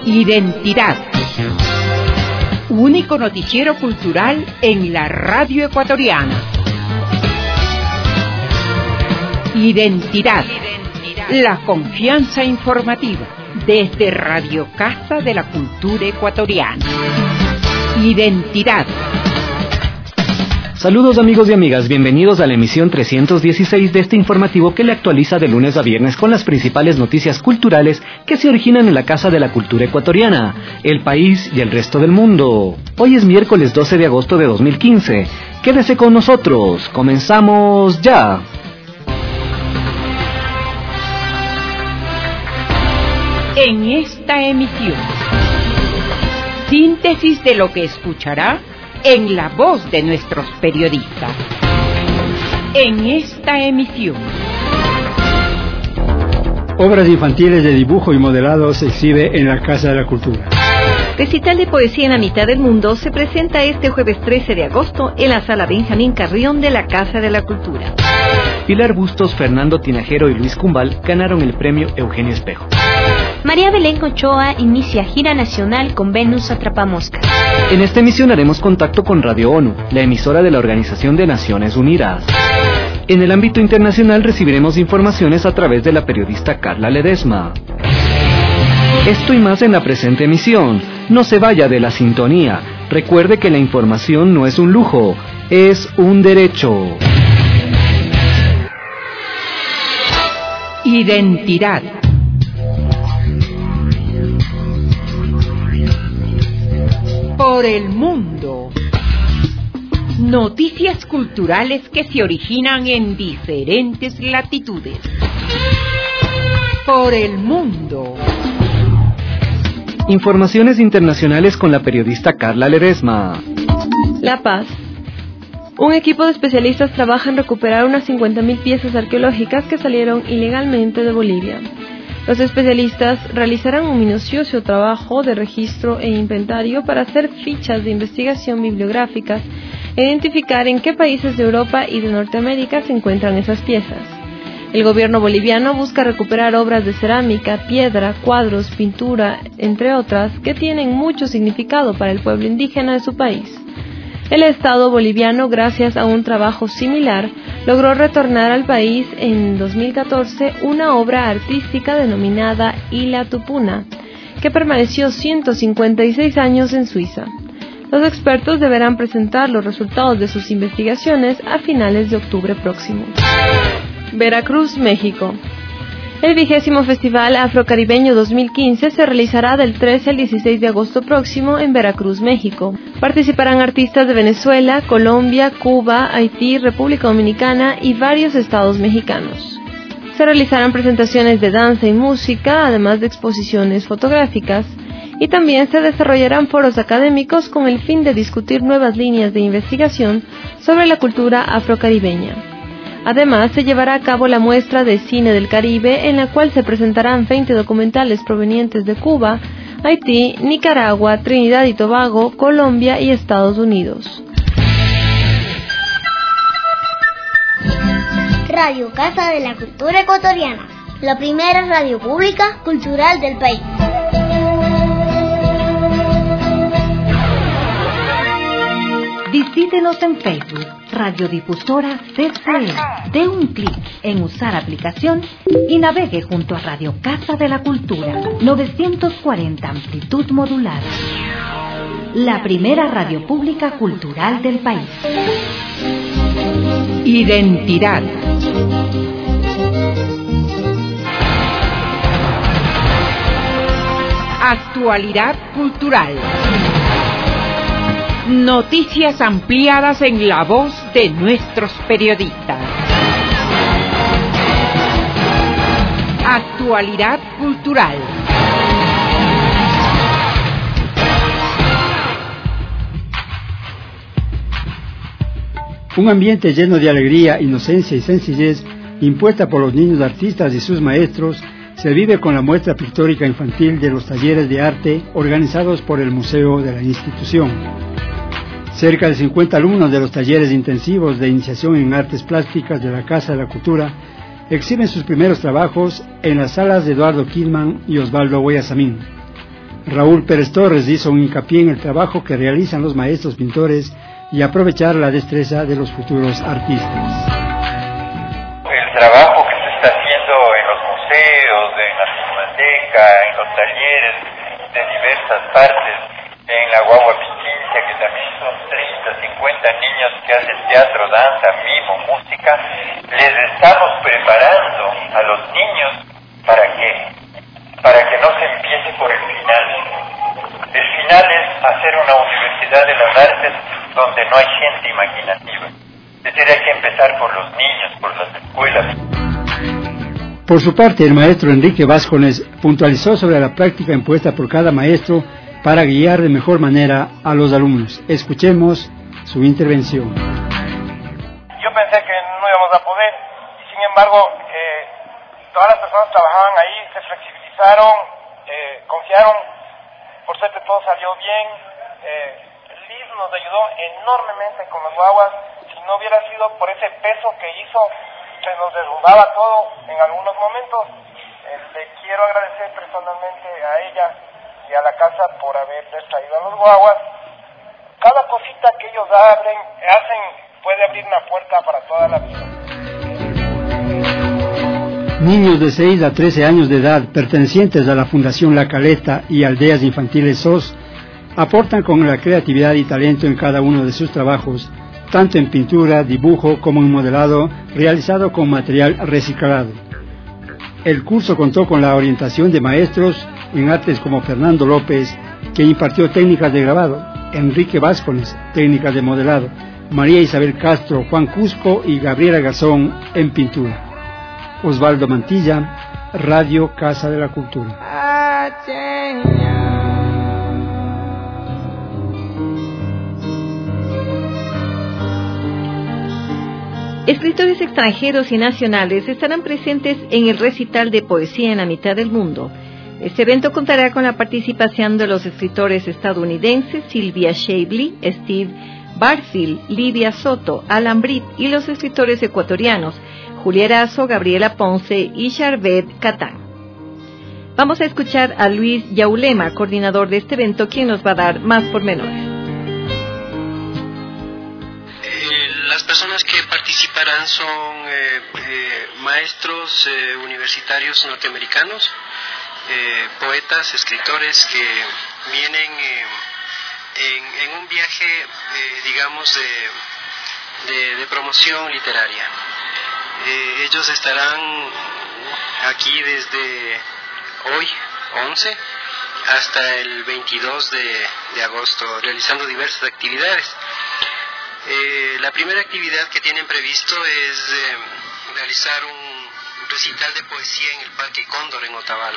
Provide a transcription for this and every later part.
Identidad. Único noticiero cultural en la radio ecuatoriana. Identidad. La confianza informativa desde Radio Casa de la Cultura Ecuatoriana. Identidad. Saludos amigos y amigas, bienvenidos a la emisión 316 de este informativo que le actualiza de lunes a viernes con las principales noticias culturales que se originan en la Casa de la Cultura Ecuatoriana, el país y el resto del mundo. Hoy es miércoles 12 de agosto de 2015. Quédese con nosotros, comenzamos ya. En esta emisión, síntesis de lo que escuchará en la voz de nuestros periodistas. En esta emisión, obras infantiles de dibujo y modelado se exhibe en la Casa de la Cultura. Recital de poesía en la mitad del mundo se presenta este jueves 13 de agosto en la Sala Benjamín Carrión de la Casa de la Cultura. Pilar Bustos, Fernando Tinajero y Luis Cumbal ganaron el premio Eugenio Espejo. María Belén Ochoa inicia gira nacional con Venus Atrapamoscas. En esta emisión haremos contacto con Radio ONU, la emisora de la Organización de Naciones Unidas. En el ámbito internacional recibiremos informaciones a través de la periodista Carla Ledesma. Esto y más en la presente emisión. No se vaya de la sintonía. Recuerde que la información no es un lujo, es un derecho. Identidad. Por el mundo. Noticias culturales que se originan en diferentes latitudes. Por el mundo. Informaciones internacionales con la periodista Carla Ledesma. La Paz. Un equipo de especialistas trabaja en recuperar unas 50.000 piezas arqueológicas que salieron ilegalmente de Bolivia. Los especialistas realizarán un minucioso trabajo de registro e inventario para hacer fichas de investigación bibliográficas e identificar en qué países de Europa y de Norteamérica se encuentran esas piezas. El gobierno boliviano busca recuperar obras de cerámica, piedra, cuadros, pintura, entre otras, que tienen mucho significado para el pueblo indígena de su país. El Estado boliviano, gracias a un trabajo similar, logró retornar al país en 2014 una obra artística denominada Ila Tupuna, que permaneció 156 años en Suiza. Los expertos deberán presentar los resultados de sus investigaciones a finales de octubre próximo. Veracruz, México. El 20º Festival Afrocaribeño 2015 se realizará del 13 al 16 de agosto próximo en Veracruz, México. Participarán artistas de Venezuela, Colombia, Cuba, Haití, República Dominicana y varios estados mexicanos. Se realizarán presentaciones de danza y música, además de exposiciones fotográficas, y también se desarrollarán foros académicos con el fin de discutir nuevas líneas de investigación sobre la cultura afrocaribeña. Además, se llevará a cabo la muestra de cine del Caribe, en la cual se presentarán 20 documentales provenientes de Cuba, Haití, Nicaragua, Trinidad y Tobago, Colombia y Estados Unidos. Radio Casa de la Cultura Ecuatoriana, la primera radio pública cultural del país. Visítenos en Facebook, Radiodifusora CCE. Dé un clic en usar aplicación y navegue junto a Radio Casa de la Cultura, 940 amplitud modulada. La primera radio pública cultural del país. Identidad. Actualidad cultural. Noticias ampliadas en la voz de nuestros periodistas. Actualidad cultural. Un ambiente lleno de alegría, inocencia y sencillez, impuesta por los niños artistas y sus maestros, se vive con la muestra pictórica infantil de los talleres de arte organizados por el Museo de la institución. Cerca de 50 alumnos de los talleres intensivos de iniciación en artes plásticas de la Casa de la Cultura exhiben sus primeros trabajos en las salas de Eduardo Kidman y Osvaldo Guayasamín. Raúl Pérez Torres hizo un hincapié en el trabajo que realizan los maestros pintores y aprovechar la destreza de los futuros artistas. El trabajo que se está haciendo en los museos, en la Cinemateca, en los talleres de diversas partes, en la Guagua Pichincha, que también son 30, 50 niños que hacen teatro, danza, mimo, música, les estamos preparando a los niños ¿para qué? Para que no se empiece por el final. El final es hacer una universidad de las artes donde no hay gente imaginativa. Es decir, hay que empezar por los niños, por las escuelas. Por su parte, el maestro Enrique Vázquez puntualizó sobre la práctica impuesta por cada maestro para guiar de mejor manera a los alumnos. Escuchemos su intervención. Yo pensé que no íbamos a poder, y sin embargo, todas las personas que trabajaban ahí se flexibilizaron, confiaron, por suerte todo salió bien. Liz nos ayudó enormemente con las guaguas. Si no hubiera sido por ese peso que hizo, se nos derrumbaba todo en algunos momentos. Le quiero agradecer personalmente a ella y a la casa por haberles traído a los guaguas. Cada cosita que ellos hacen puede abrir una puerta para toda la vida. Niños de 6 a 13 años de edad pertenecientes a la Fundación La Caleta y Aldeas Infantiles SOS aportan con la creatividad y talento en cada uno de sus trabajos, tanto en pintura, dibujo como en modelado realizado con material reciclado. El curso contó con la orientación de maestros en artes como Fernando López, que impartió técnicas de grabado, Enrique Vázquez, técnicas de modelado, María Isabel Castro, Juan Cusco y Gabriela Garzón en pintura. Osvaldo Mantilla, Radio Casa de la Cultura. Escritores extranjeros y nacionales estarán presentes en el recital de poesía en la mitad del mundo. Este evento contará con la participación de los escritores estadounidenses Sylvia Shapely, Steve Barfield, Livia Soto, Alan Britt y los escritores ecuatorianos Julia Erazo, Gabriela Ponce y Charvet Catán. Vamos a escuchar a Luis Yaulema, coordinador de este evento, quien nos va a dar más pormenores. Las personas que participarán son maestros universitarios norteamericanos, poetas, escritores que vienen en un viaje, digamos, de promoción literaria. Ellos estarán aquí desde hoy, 11, hasta el 22 de agosto, realizando diversas actividades. La primera actividad que tienen previsto es realizar un recital de poesía en el Parque Cóndor en Otavalo.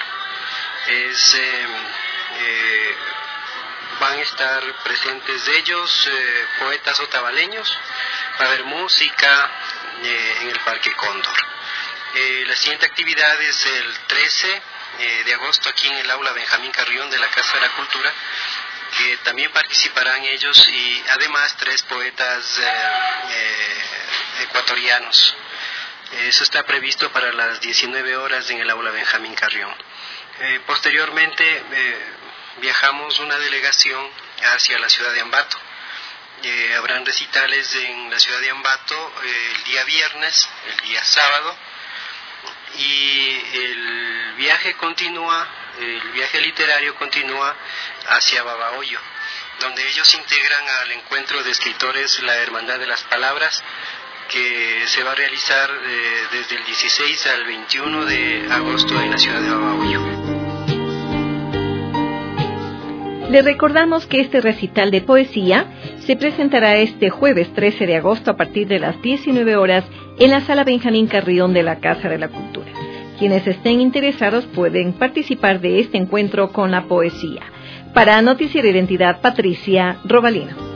Van a estar presentes ellos, poetas otavaleños, va a haber música en el Parque Cóndor. La siguiente actividad es el 13 de agosto aquí en el aula Benjamín Carrión de la Casa de la Cultura, que también participarán ellos y además 3 poetas ecuatorianos. Eso está previsto para las 19 horas en el aula Benjamín Carrión. Posteriormente viajamos una delegación hacia la ciudad de Ambato. Habrán recitales en la ciudad de Ambato el día viernes, el día sábado, y el viaje literario continúa hacia Babahoyo, donde ellos integran al encuentro de escritores La Hermandad de las Palabras, que se va a realizar desde el 16 al 21 de agosto en la ciudad de Babahoyo. Le recordamos que este recital de poesía se presentará este jueves 13 de agosto a partir de las 19 horas en la Sala Benjamín Carrión de la Casa de la Cultura. Quienes estén interesados pueden participar de este encuentro con la poesía. Para Noticiero Identidad, Patricia Robalino.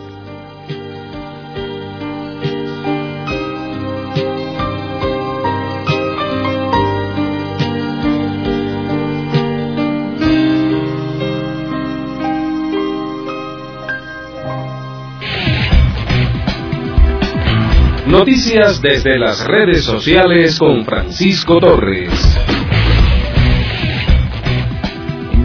Noticias desde las redes sociales con Francisco Torres.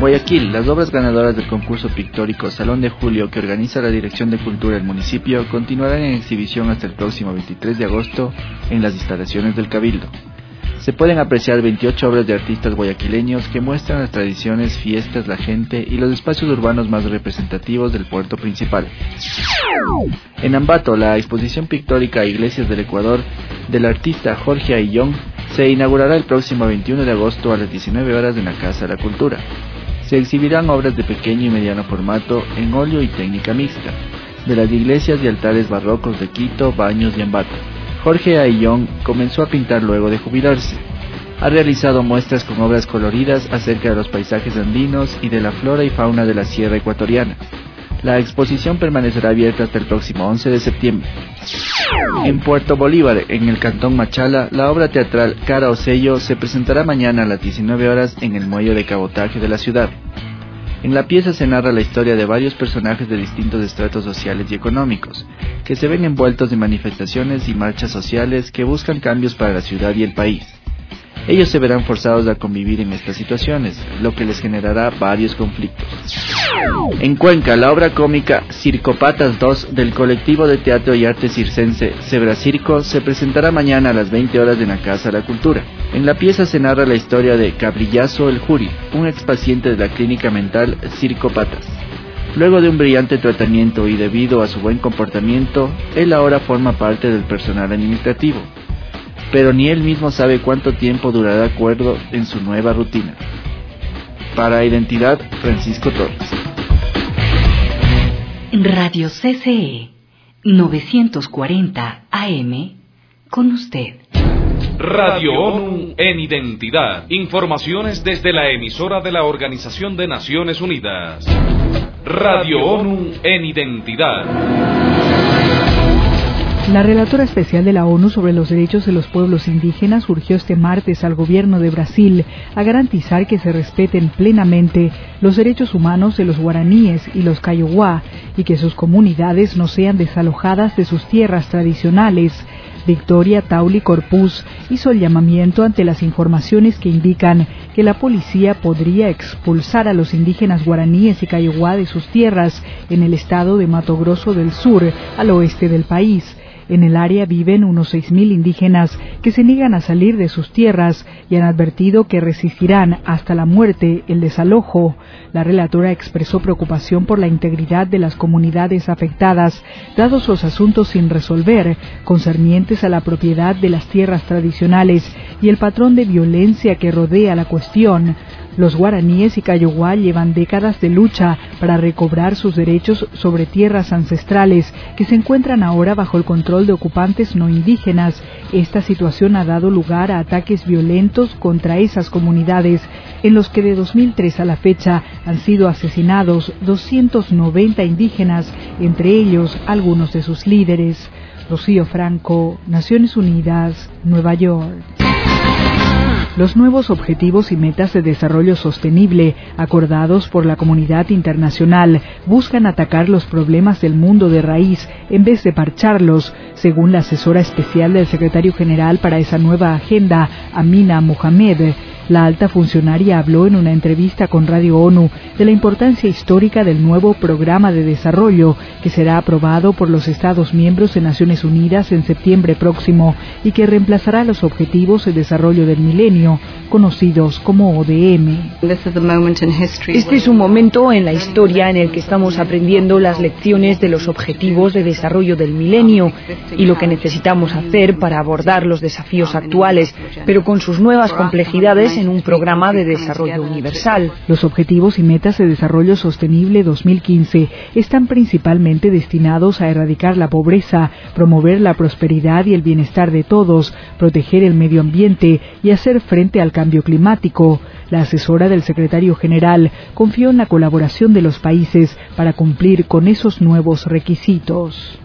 Guayaquil, las obras ganadoras del concurso pictórico Salón de Julio que organiza la Dirección de Cultura del municipio continuarán en exhibición hasta el próximo 23 de agosto en las instalaciones del Cabildo. Se pueden apreciar 28 obras de artistas guayaquileños que muestran las tradiciones, fiestas, la gente y los espacios urbanos más representativos del puerto principal. En Ambato, la exposición pictórica Iglesias del Ecuador del artista Jorge Ayllón se inaugurará el próximo 21 de agosto a las 19 horas en la Casa de la Cultura. Se exhibirán obras de pequeño y mediano formato en óleo y técnica mixta, de las iglesias y altares barrocos de Quito, Baños y Ambato. Jorge Ayllón comenzó a pintar luego de jubilarse. Ha realizado muestras con obras coloridas acerca de los paisajes andinos y de la flora y fauna de la sierra ecuatoriana. La exposición permanecerá abierta hasta el próximo 11 de septiembre. En Puerto Bolívar, en el Cantón Machala, la obra teatral Cara o Sello se presentará mañana a las 19 horas en el muelle de cabotaje de la ciudad. En la pieza se narra la historia de varios personajes de distintos estratos sociales y económicos, que se ven envueltos en manifestaciones y marchas sociales que buscan cambios para la ciudad y el país. Ellos se verán forzados a convivir en estas situaciones, lo que les generará varios conflictos. En Cuenca, la obra cómica Circopatas 2 del colectivo de teatro y arte circense Zebra Circo se presentará mañana a las 20 horas en la Casa de la Cultura. En la pieza se narra la historia de Cabrillazo el Juri, un expaciente de la clínica mental Circopatas. Luego de un brillante tratamiento y debido a su buen comportamiento, él ahora forma parte del personal administrativo. Pero ni él mismo sabe cuánto tiempo durará de acuerdo en su nueva rutina. Para Identidad, Francisco Torres. Radio CCE 940 AM, con usted. Radio ONU en Identidad. Informaciones desde la emisora de la Organización de Naciones Unidas. Radio ONU en Identidad. La relatora especial de la ONU sobre los derechos de los pueblos indígenas urgió este martes al gobierno de Brasil a garantizar que se respeten plenamente los derechos humanos de los guaraníes y los kaiowá y que sus comunidades no sean desalojadas de sus tierras tradicionales. Victoria Tauli Corpus hizo el llamamiento ante las informaciones que indican que la policía podría expulsar a los indígenas guaraníes y kaiowá de sus tierras en el estado de Mato Grosso del Sur, al oeste del país. En el área viven unos 6.000 indígenas que se niegan a salir de sus tierras y han advertido que resistirán hasta la muerte el desalojo. La relatora expresó preocupación por la integridad de las comunidades afectadas, dados los asuntos sin resolver, concernientes a la propiedad de las tierras tradicionales y el patrón de violencia que rodea la cuestión. Los guaraníes y kaiowá llevan décadas de lucha para recobrar sus derechos sobre tierras ancestrales que se encuentran ahora bajo el control de ocupantes no indígenas. Esta situación ha dado lugar a ataques violentos contra esas comunidades, en los que de 2003 a la fecha han sido asesinados 290 indígenas, entre ellos algunos de sus líderes. Rocío Franco, Naciones Unidas, Nueva York. Los nuevos objetivos y metas de desarrollo sostenible acordados por la comunidad internacional buscan atacar los problemas del mundo de raíz en vez de parcharlos, según la asesora especial del secretario general para esa nueva agenda, Amina Mohamed. La alta funcionaria habló en una entrevista con Radio ONU de la importancia histórica del nuevo programa de desarrollo que será aprobado por los Estados miembros de Naciones Unidas en septiembre próximo y que reemplazará los Objetivos de Desarrollo del Milenio, conocidos como ODM. Este es un momento en la historia en el que estamos aprendiendo las lecciones de los Objetivos de Desarrollo del Milenio y lo que necesitamos hacer para abordar los desafíos actuales, pero con sus nuevas complejidades en un programa de desarrollo universal. Los Objetivos y Metas de Desarrollo Sostenible 2015 están principalmente destinados a erradicar la pobreza, promover la prosperidad y el bienestar de todos, proteger el medio ambiente y hacer frente al cambio climático. La asesora del secretario general confió en la colaboración de los países para cumplir con esos nuevos requisitos.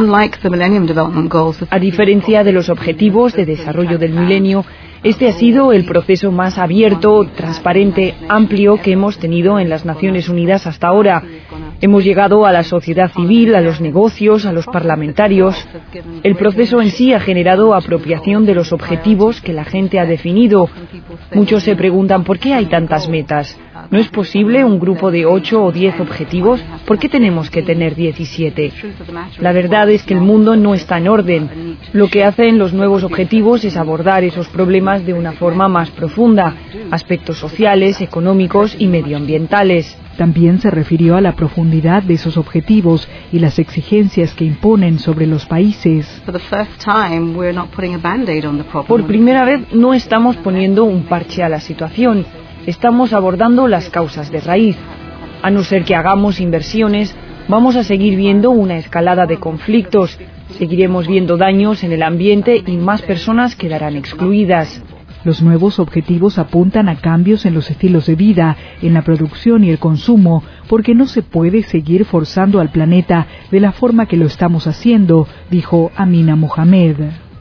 A diferencia de los Objetivos de Desarrollo del Milenio, este ha sido el proceso más abierto, transparente, amplio que hemos tenido en las Naciones Unidas hasta ahora. Hemos llegado a la sociedad civil, a los negocios, a los parlamentarios. El proceso en sí ha generado apropiación de los objetivos que la gente ha definido. Muchos se preguntan por qué hay tantas metas. ¿No es posible un grupo de 8 o 10 objetivos? ¿Por qué tenemos que tener 17? La verdad es que el mundo no está en orden. Lo que hacen los nuevos objetivos es abordar esos problemas de una forma más profunda, aspectos sociales, económicos y medioambientales. También se refirió a la profundidad de esos objetivos y las exigencias que imponen sobre los países. Por primera vez no estamos poniendo un parche a la situación, estamos abordando las causas de raíz. A no ser que hagamos inversiones, vamos a seguir viendo una escalada de conflictos, seguiremos viendo daños en el ambiente y más personas quedarán excluidas. Los nuevos objetivos apuntan a cambios en los estilos de vida, en la producción y el consumo, porque no se puede seguir forzando al planeta de la forma que lo estamos haciendo, dijo Amina Mohamed.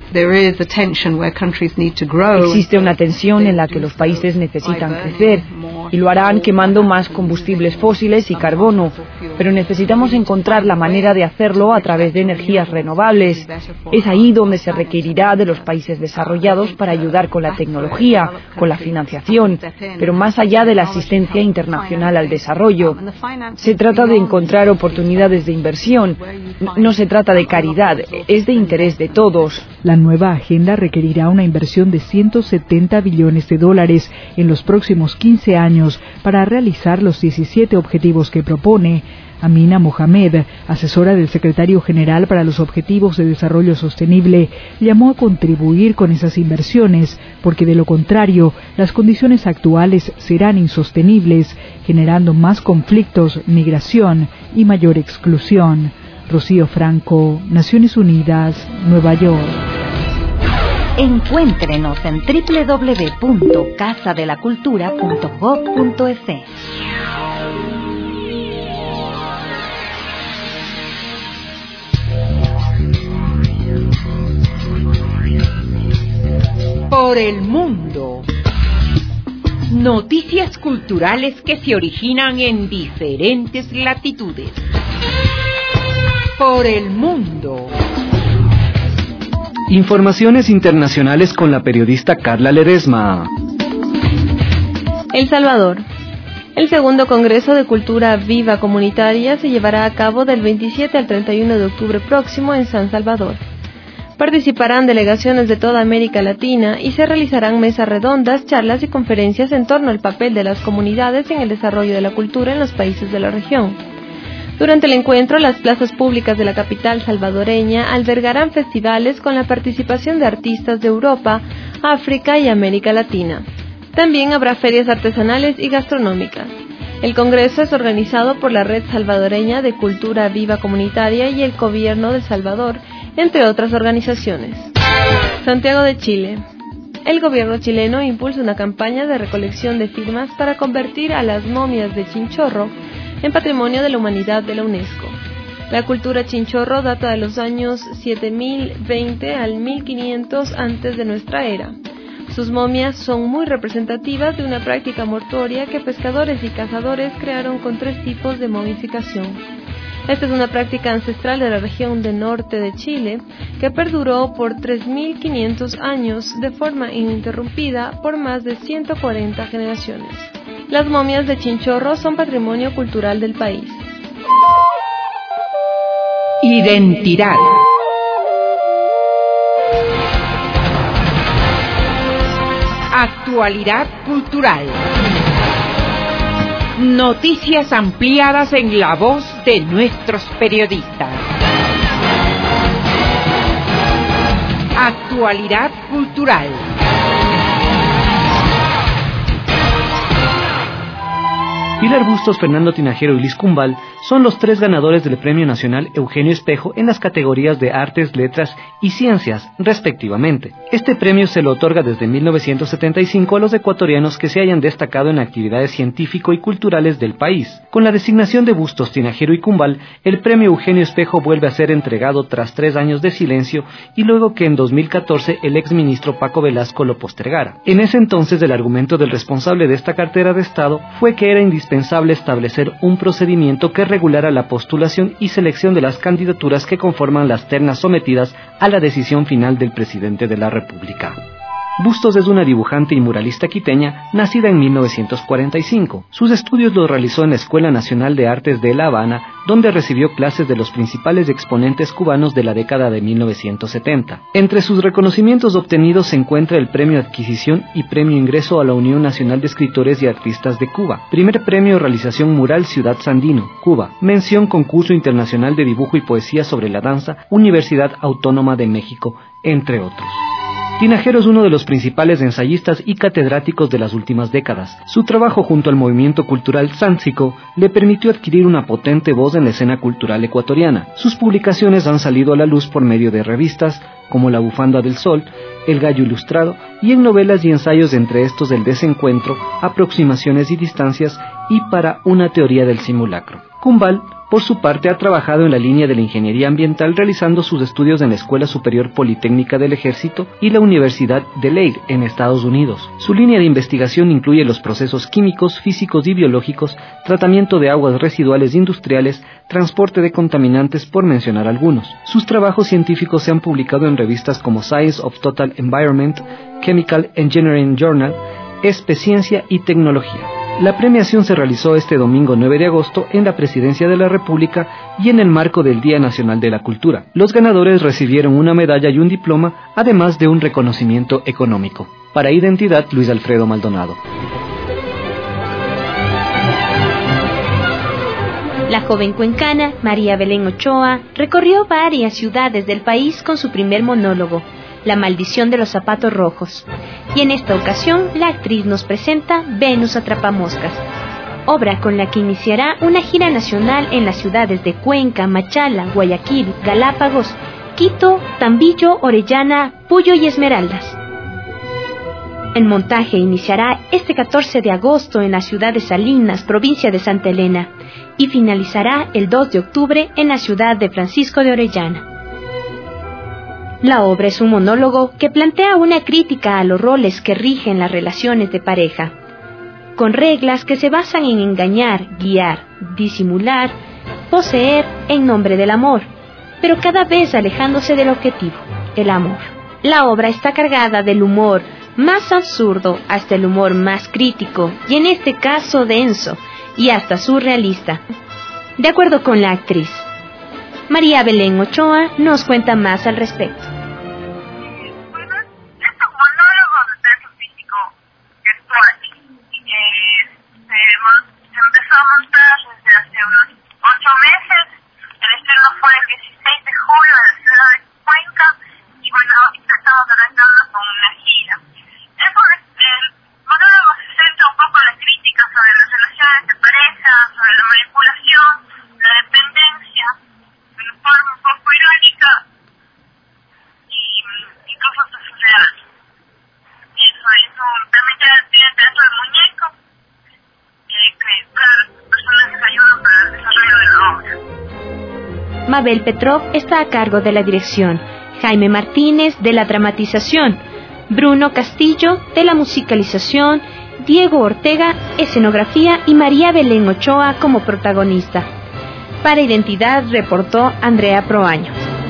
Existe una tensión en la que los países necesitan crecer y lo harán quemando más combustibles fósiles y carbono, pero necesitamos encontrar la manera de hacerlo a través de energías renovables. Es ahí donde se requerirá de los países desarrollados para ayudar con la tecnología, con la financiación, pero más allá de la asistencia internacional al desarrollo. Se trata de encontrar oportunidades de inversión, no se trata de caridad, es de interés de todos. La nueva agenda requerirá una inversión de $170 billones en los próximos 15 años para realizar los 17 objetivos que propone. Amina Mohamed, asesora del secretario general para los Objetivos de Desarrollo Sostenible, llamó a contribuir con esas inversiones, porque de lo contrario, las condiciones actuales serán insostenibles, generando más conflictos, migración y mayor exclusión. Rocío Franco, Naciones Unidas, Nueva York. Encuéntrenos en www.casadelacultura.gov.es. Por el mundo. Noticias culturales que se originan en diferentes latitudes. Por el mundo. Informaciones internacionales con la periodista Carla Ledesma. El Salvador. El segundo Congreso de Cultura Viva Comunitaria se llevará a cabo del 27 al 31 de octubre próximo en San Salvador. Participarán delegaciones de toda América Latina y se realizarán mesas redondas, charlas y conferencias en torno al papel de las comunidades en el desarrollo de la cultura en los países de la región. Durante el encuentro, las plazas públicas de la capital salvadoreña albergarán festivales con la participación de artistas de Europa, África y América Latina. También habrá ferias artesanales y gastronómicas. El congreso es organizado por la Red Salvadoreña de Cultura Viva Comunitaria y el Gobierno de El Salvador, entre otras organizaciones. Santiago de Chile. El gobierno chileno impulsa una campaña de recolección de firmas para convertir a las momias de Chinchorro en Patrimonio de la Humanidad de la UNESCO. La cultura chinchorro data de los años 7020 al 1500 antes de nuestra era. Sus momias son muy representativas de una práctica mortuoria que pescadores y cazadores crearon con 3 tipos de momificación. Esta es una práctica ancestral de la región del norte de Chile que perduró por 3.500 años de forma ininterrumpida por más de 140 generaciones. Las momias de Chinchorro son patrimonio cultural del país. Identidad. Actualidad cultural. Noticias ampliadas en la voz de nuestros periodistas. Actualidad cultural. Pilar Bustos, Fernando Tinajero y Liz Cumbal son los 3 ganadores del Premio Nacional Eugenio Espejo en las categorías de Artes, Letras y Ciencias, respectivamente. Este premio se lo otorga desde 1975 a los ecuatorianos que se hayan destacado en actividades científico y culturales del país. Con la designación de Bustos, Tinajero y Cumbal, el Premio Eugenio Espejo vuelve a ser entregado tras 3 años de silencio y luego que en 2014 el exministro Paco Velasco lo postergara. En ese entonces el argumento del responsable de esta cartera de Estado fue que era indispensable establecer un procedimiento que regulara la postulación y selección de las candidaturas que conforman las ternas sometidas a la decisión final del presidente de la República. Bustos es una dibujante y muralista quiteña nacida en 1945. Sus estudios los realizó en la Escuela Nacional de Artes de La Habana, donde recibió clases de los principales exponentes cubanos de la década de 1970. Entre sus reconocimientos obtenidos se encuentra el Premio Adquisición y Premio Ingreso a la Unión Nacional de Escritores y Artistas de Cuba, Primer Premio Realización Mural Ciudad Sandino, Cuba, Mención Concurso Internacional de Dibujo y Poesía sobre la Danza, Universidad Autónoma de México, entre otros. Tinajero es uno de los principales ensayistas y catedráticos de las últimas décadas. Su trabajo junto al movimiento cultural Sáncico le permitió adquirir una potente voz en la escena cultural ecuatoriana. Sus publicaciones han salido a la luz por medio de revistas como La Bufanda del Sol, El Gallo Ilustrado y en novelas y ensayos, entre estos El Desencuentro, Aproximaciones y Distancias y Para una teoría del simulacro. Cumbal, por su parte, ha trabajado en la línea de la ingeniería ambiental, realizando sus estudios en la Escuela Superior Politécnica del Ejército y la Universidad de Leigh, en Estados Unidos. Su línea de investigación incluye los procesos químicos, físicos y biológicos, tratamiento de aguas residuales industriales, transporte de contaminantes, por mencionar algunos. Sus trabajos científicos se han publicado en revistas como Science of Total Environment, Chemical Engineering Journal, Ciencia y Tecnología. La premiación se realizó este domingo 9 de agosto en la Presidencia de la República y en el marco del Día Nacional de la Cultura. Los ganadores recibieron una medalla y un diploma, además de un reconocimiento económico. Para Identidad, Luis Alfredo Maldonado. La joven cuencana, María Belén Ochoa, recorrió varias ciudades del país con su primer monólogo, La maldición de los zapatos rojos. Y en esta ocasión, la actriz nos presenta Venus Atrapamoscas, obra con la que iniciará una gira nacional en las ciudades de Cuenca, Machala, Guayaquil, Galápagos, Quito, Tambillo, Orellana, Puyo y Esmeraldas. El montaje iniciará este 14 de agosto en la ciudad de Salinas, provincia de Santa Elena, y finalizará el 2 de octubre en la ciudad de Francisco de Orellana. La obra es un monólogo que plantea una crítica a los roles que rigen las relaciones de pareja, con reglas que se basan en engañar, guiar, disimular, poseer en nombre del amor, pero cada vez alejándose del objetivo, el amor. La obra está cargada del humor más absurdo hasta el humor más crítico, y en este caso denso y hasta surrealista. De acuerdo con la actriz, María Belén Ochoa nos cuenta más al respecto. Empezó a montar desde hace unos 8 meses. El estreno fue el 16 de julio en la ciudad de Cuenca y bueno, estamos arrancando con una gira. El monólogo se centra un poco en la crítica sobre las relaciones de pareja, sobre la manipulación, la dependencia, de una forma un poco irónica y incluso surreal. Eso también tiene teatro de muñeco, que cada personaje ayuda para el desarrollo de la obra. Mabel Petrov está a cargo de la dirección, Jaime Martínez de la dramatización, Bruno Castillo de la musicalización, Diego Ortega, escenografía y María Belén Ochoa como protagonista. Para Identidad reportó Andrea Proaño.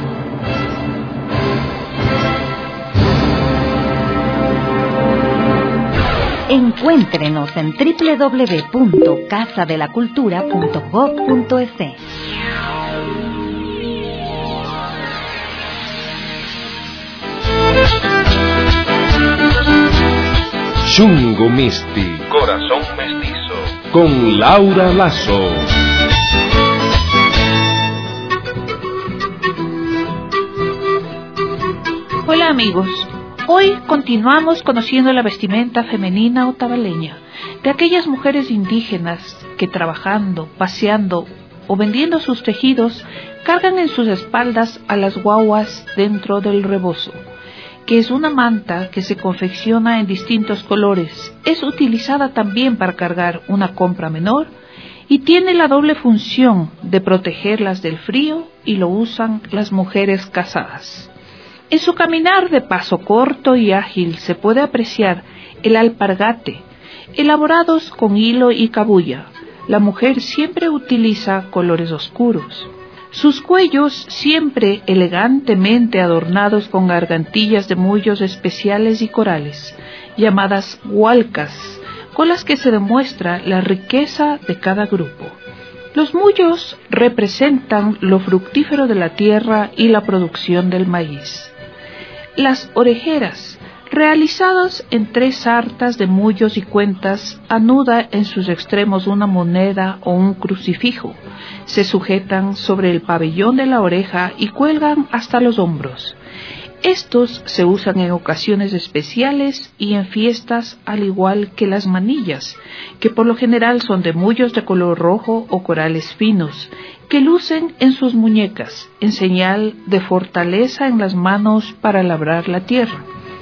Encuéntrenos en www.casadelacultura.gov.es. Chungo Misti, Corazón Mestizo, con Laura Lazo. Hola amigos, hoy continuamos conociendo la vestimenta femenina otavaleña de aquellas mujeres indígenas que trabajando, paseando o vendiendo sus tejidos cargan en sus espaldas a las guaguas dentro del rebozo, que es una manta que se confecciona en distintos colores. Es utilizada también para cargar una compra menor y tiene la doble función de protegerlas del frío, y lo usan las mujeres casadas. En su caminar de paso corto y ágil se puede apreciar el alpargate, elaborados con hilo y cabuya. La mujer siempre utiliza colores oscuros. Sus cuellos siempre elegantemente adornados con gargantillas de mullos especiales y corales, llamadas hualcas, con las que se demuestra la riqueza de cada grupo. Los mullos representan lo fructífero de la tierra y la producción del maíz. Las orejeras, realizadas en 3 sartas de mullos y cuentas, anuda en sus extremos una moneda o un crucifijo. Se sujetan sobre el pabellón de la oreja y cuelgan hasta los hombros. Estos se usan en ocasiones especiales y en fiestas, al igual que las manillas, que por lo general son de mullos de color rojo o corales finos, que lucen en sus muñecas, en señal de fortaleza en las manos para labrar la tierra.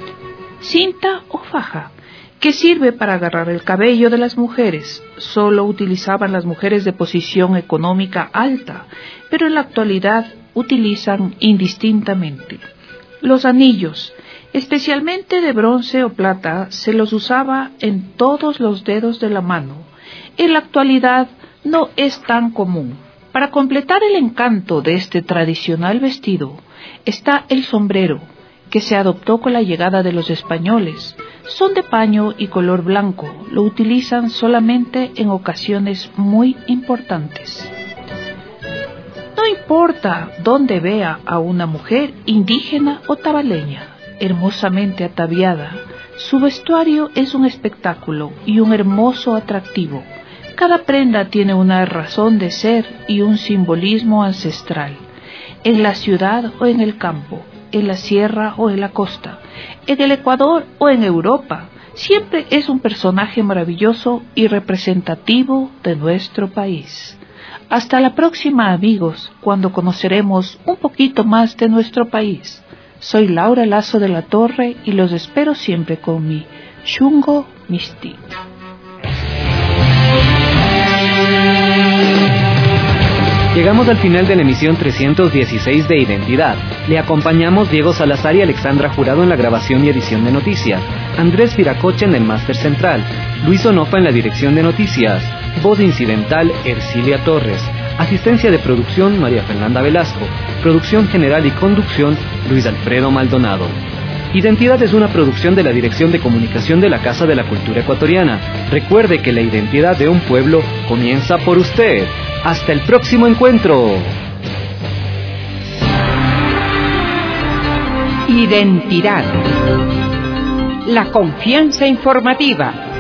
Cinta o faja, que sirve para agarrar el cabello de las mujeres. Solo utilizaban las mujeres de posición económica alta, pero en la actualidad utilizan indistintamente. Los anillos, especialmente de bronce o plata, se los usaba en todos los dedos de la mano. En la actualidad no es tan común. Para completar el encanto de este tradicional vestido está el sombrero, que se adoptó con la llegada de los españoles. Son de paño y color blanco. Lo utilizan solamente en ocasiones muy importantes. No importa dónde vea a una mujer indígena o tabaleña, hermosamente ataviada, su vestuario es un espectáculo y un hermoso atractivo. Cada prenda tiene una razón de ser y un simbolismo ancestral. En la ciudad o en el campo, en la sierra o en la costa, en el Ecuador o en Europa, siempre es un personaje maravilloso y representativo de nuestro país. Hasta la próxima, amigos, cuando conoceremos un poquito más de nuestro país. Soy Laura Lazo de la Torre y los espero siempre con mi Xungo Misti. Llegamos al final de la emisión 316 de Identidad. Le acompañamos Diego Salazar y Alexandra Jurado en la grabación y edición de noticias, Andrés Viracocha en el máster central, Luis Onofa en la dirección de noticias, voz incidental Ercilia Torres, asistencia de producción María Fernanda Velasco, producción general y conducción Luis Alfredo Maldonado. Identidad es una producción de la Dirección de Comunicación de la Casa de la Cultura Ecuatoriana. Recuerde que la identidad de un pueblo comienza por usted. ¡Hasta el próximo encuentro! Identidad. La confianza informativa.